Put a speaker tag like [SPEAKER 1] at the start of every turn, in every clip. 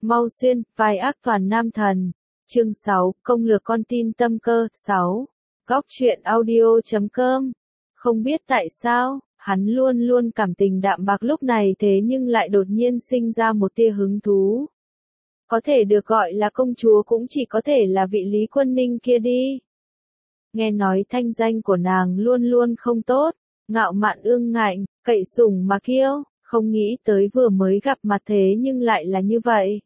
[SPEAKER 1] Mau Xuyên, vai ác toàn nam thần. Chương 6, công lược con tin tâm cơ. 6. Góc truyện audio.com. Không biết tại sao, hắn luôn luôn cảm tình đạm bạc lúc này thế nhưng lại đột nhiên sinh ra một tia hứng thú. Có thể được gọi là công chúa cũng chỉ có thể là vị Lý Quân Ninh kia đi. Nghe nói thanh danh của nàng luôn luôn không tốt, ngạo mạn ương ngạnh, cậy sủng mà kiêu, không nghĩ tới vừa mới gặp mặt thế nhưng lại là như vậy.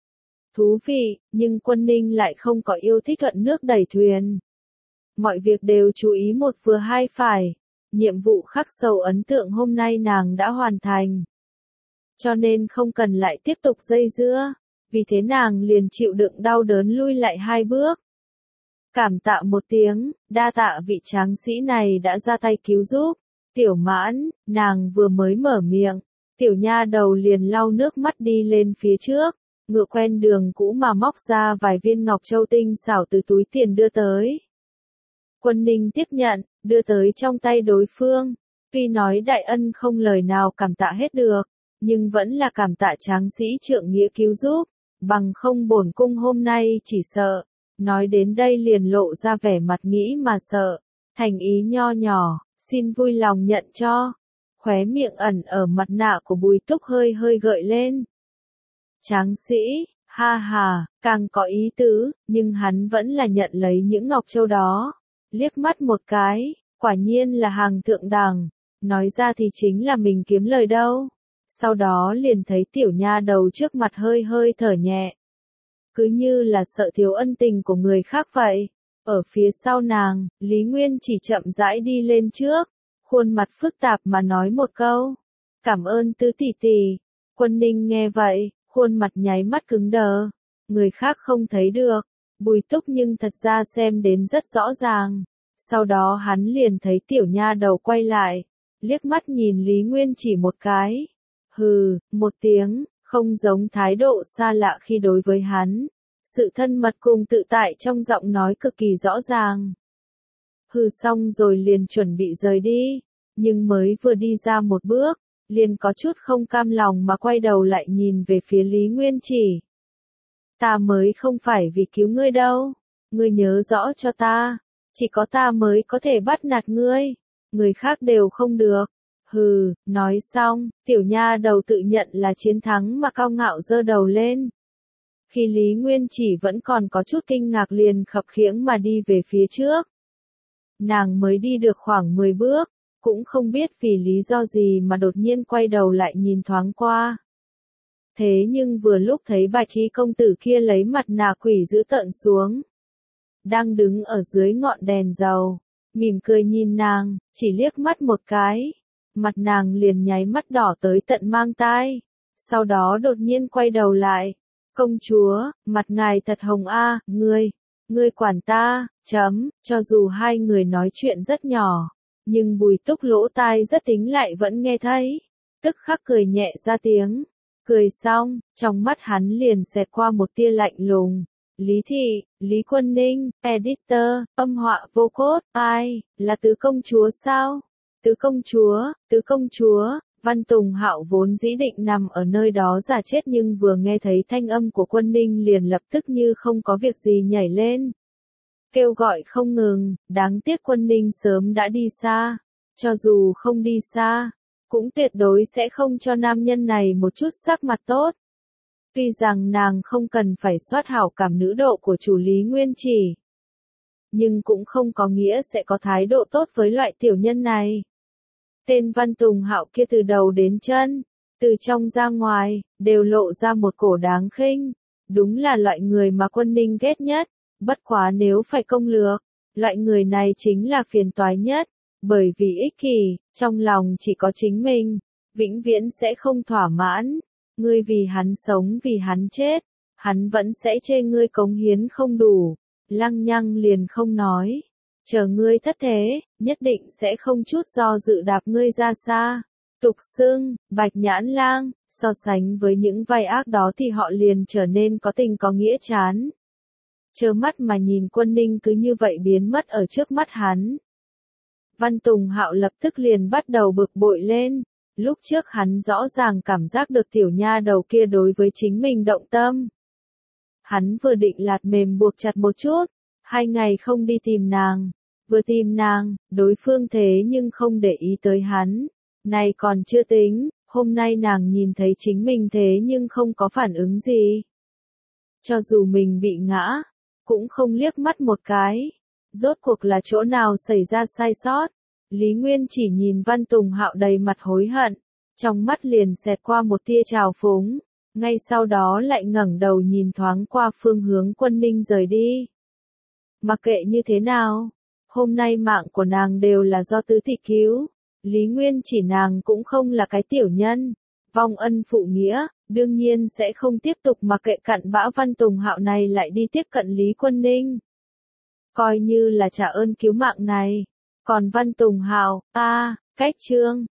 [SPEAKER 1] Thú vị, nhưng Quân Ninh lại không có yêu thích thuận nước đẩy thuyền. Mọi việc đều chú ý một vừa hai phải. Nhiệm vụ khắc sâu ấn tượng hôm nay nàng đã hoàn thành. Cho nên không cần lại tiếp tục dây dưa. Vì thế nàng liền chịu đựng đau đớn lui lại 2 bước. Cảm tạ một tiếng, đa tạ vị tráng sĩ này đã ra tay cứu giúp. Tiểu Mãn, nàng vừa mới mở miệng. Tiểu nha đầu liền lau nước mắt đi lên phía trước. Ngựa quen đường cũ mà móc ra vài viên ngọc châu tinh xảo từ túi tiền đưa tới. Quân Ninh tiếp nhận, đưa tới trong tay đối phương. Tuy nói đại ân không lời nào cảm tạ hết được, nhưng vẫn là cảm tạ tráng sĩ trượng nghĩa cứu giúp. Bằng không bổn cung hôm nay chỉ sợ. Nói đến đây liền lộ ra vẻ mặt nghĩ mà sợ. Thành ý nho nhỏ, xin vui lòng nhận cho. Khóe miệng ẩn ở mặt nạ của Bùi Túc hơi hơi gợi lên. Tráng sĩ, ha ha, càng có ý tứ, nhưng hắn vẫn là nhận lấy những ngọc châu đó. Liếc mắt một cái, quả nhiên là hàng thượng đẳng. Nói ra thì chính là mình kiếm lời đâu. Sau đó liền thấy tiểu nha đầu trước mặt hơi hơi thở nhẹ. Cứ như là sợ thiếu ân tình của người khác vậy. Ở phía sau nàng, Lý Nguyên chỉ chậm rãi đi lên trước. Khuôn mặt phức tạp mà nói một câu. Cảm ơn tứ tỷ tỷ. Quân Ninh nghe vậy, khuôn mặt nháy mắt cứng đờ. Người khác không thấy được. Bùi Túc nhưng thật ra xem đến rất rõ ràng. Sau đó hắn liền thấy tiểu nha đầu quay lại. Liếc mắt nhìn Lý Nguyên chỉ một cái. Hừ, một tiếng, không giống thái độ xa lạ khi đối với hắn. Sự thân mật cùng tự tại trong giọng nói cực kỳ rõ ràng. Hừ xong rồi liền chuẩn bị rời đi. Nhưng mới vừa đi ra một bước, liền có chút không cam lòng mà quay đầu lại nhìn về phía Lý Nguyên chỉ. Ta mới không phải vì cứu ngươi đâu. Ngươi nhớ rõ cho ta. Chỉ có ta mới có thể bắt nạt ngươi. Người khác đều không được. Hừ, nói xong, tiểu nha đầu tự nhận là chiến thắng mà cao ngạo giơ đầu lên. Khi Lý Nguyên chỉ vẫn còn có chút kinh ngạc liền khập khiễng mà đi về phía trước. Nàng mới đi được khoảng 10 bước, cũng không biết vì lý do gì mà đột nhiên quay đầu lại nhìn thoáng qua. Thế nhưng vừa lúc thấy Bạch Y công tử kia lấy mặt nạ quỷ giữ tợn xuống. Đang đứng ở dưới ngọn đèn dầu, mỉm cười nhìn nàng, chỉ liếc mắt một cái. Mặt nàng liền nháy mắt đỏ tới tận mang tai. Sau đó đột nhiên quay đầu lại. Công chúa, mặt ngài thật hồng a, ngươi quản ta, cho dù hai người nói chuyện rất nhỏ. Nhưng Bùi Túc lỗ tai rất tính lại vẫn nghe thấy. Tức khắc cười nhẹ ra tiếng. Cười xong, trong mắt hắn liền xẹt qua một tia lạnh lùng. Lý Thị, Lý Quân Ninh, editor, âm họa vô cốt, ai, là tứ công chúa sao? Tứ công chúa, Văn Tùng Hạo vốn dĩ định nằm ở nơi đó giả chết nhưng vừa nghe thấy thanh âm của Quân Ninh liền lập tức như không có việc gì nhảy lên. Kêu gọi không ngừng, đáng tiếc Quân Ninh sớm đã đi xa. Cho dù không đi xa, cũng tuyệt đối sẽ không cho nam nhân này một chút sắc mặt tốt. Tuy rằng nàng không cần phải soát hảo cảm nữ độ của chủ Lý Nguyên chỉ. Nhưng cũng không có nghĩa sẽ có thái độ tốt với loại tiểu nhân này. Tên Văn Tùng Hạo kia từ đầu đến chân, từ trong ra ngoài, đều lộ ra một cổ đáng khinh. Đúng là loại người mà Quân Ninh ghét nhất. Bất quá nếu phải công lược, loại người này chính là phiền toái nhất. Bởi vì ích kỷ, trong lòng chỉ có chính mình, vĩnh viễn sẽ không thỏa mãn. Ngươi vì hắn sống vì hắn chết, hắn vẫn sẽ chê ngươi cống hiến không đủ. Lăng nhăng liền không nói. Chờ ngươi thất thế, nhất định sẽ không chút do dự đạp ngươi ra xa. Tục xưng, Bạch Nhãn Lang, so sánh với những vai ác đó thì họ liền trở nên có tình có nghĩa chán. Trơ mắt mà nhìn Quân Ninh cứ như vậy biến mất ở trước mắt hắn. Văn Tùng Hạo lập tức liền bắt đầu bực bội lên. Lúc trước hắn rõ ràng cảm giác được tiểu nha đầu kia đối với chính mình động tâm. Hắn vừa định lạt mềm buộc chặt một chút, 2 ngày không đi tìm nàng, vừa tìm nàng, đối phương thế nhưng không để ý tới hắn. Này còn chưa tính, hôm nay nàng nhìn thấy chính mình thế nhưng không có phản ứng gì. Cho dù mình bị ngã, cũng không liếc mắt một cái. Rốt cuộc là chỗ nào xảy ra sai sót? Lý Nguyên chỉ nhìn Văn Tùng Hạo đầy mặt hối hận, trong mắt liền xẹt qua một tia trào phúng, ngay sau đó lại ngẩng đầu nhìn thoáng qua phương hướng Quân Ninh rời đi. Mặc kệ như thế nào, hôm nay mạng của nàng đều là do tứ thị cứu, Lý Nguyên chỉ nàng cũng không là cái tiểu nhân, vong ân phụ nghĩa, đương nhiên sẽ không tiếp tục mặc kệ cặn bã Văn Tùng Hạo này lại đi tiếp cận Lý Quân Ninh. Coi như là trả ơn cứu mạng này. Còn Văn Tùng Hạo, cách chương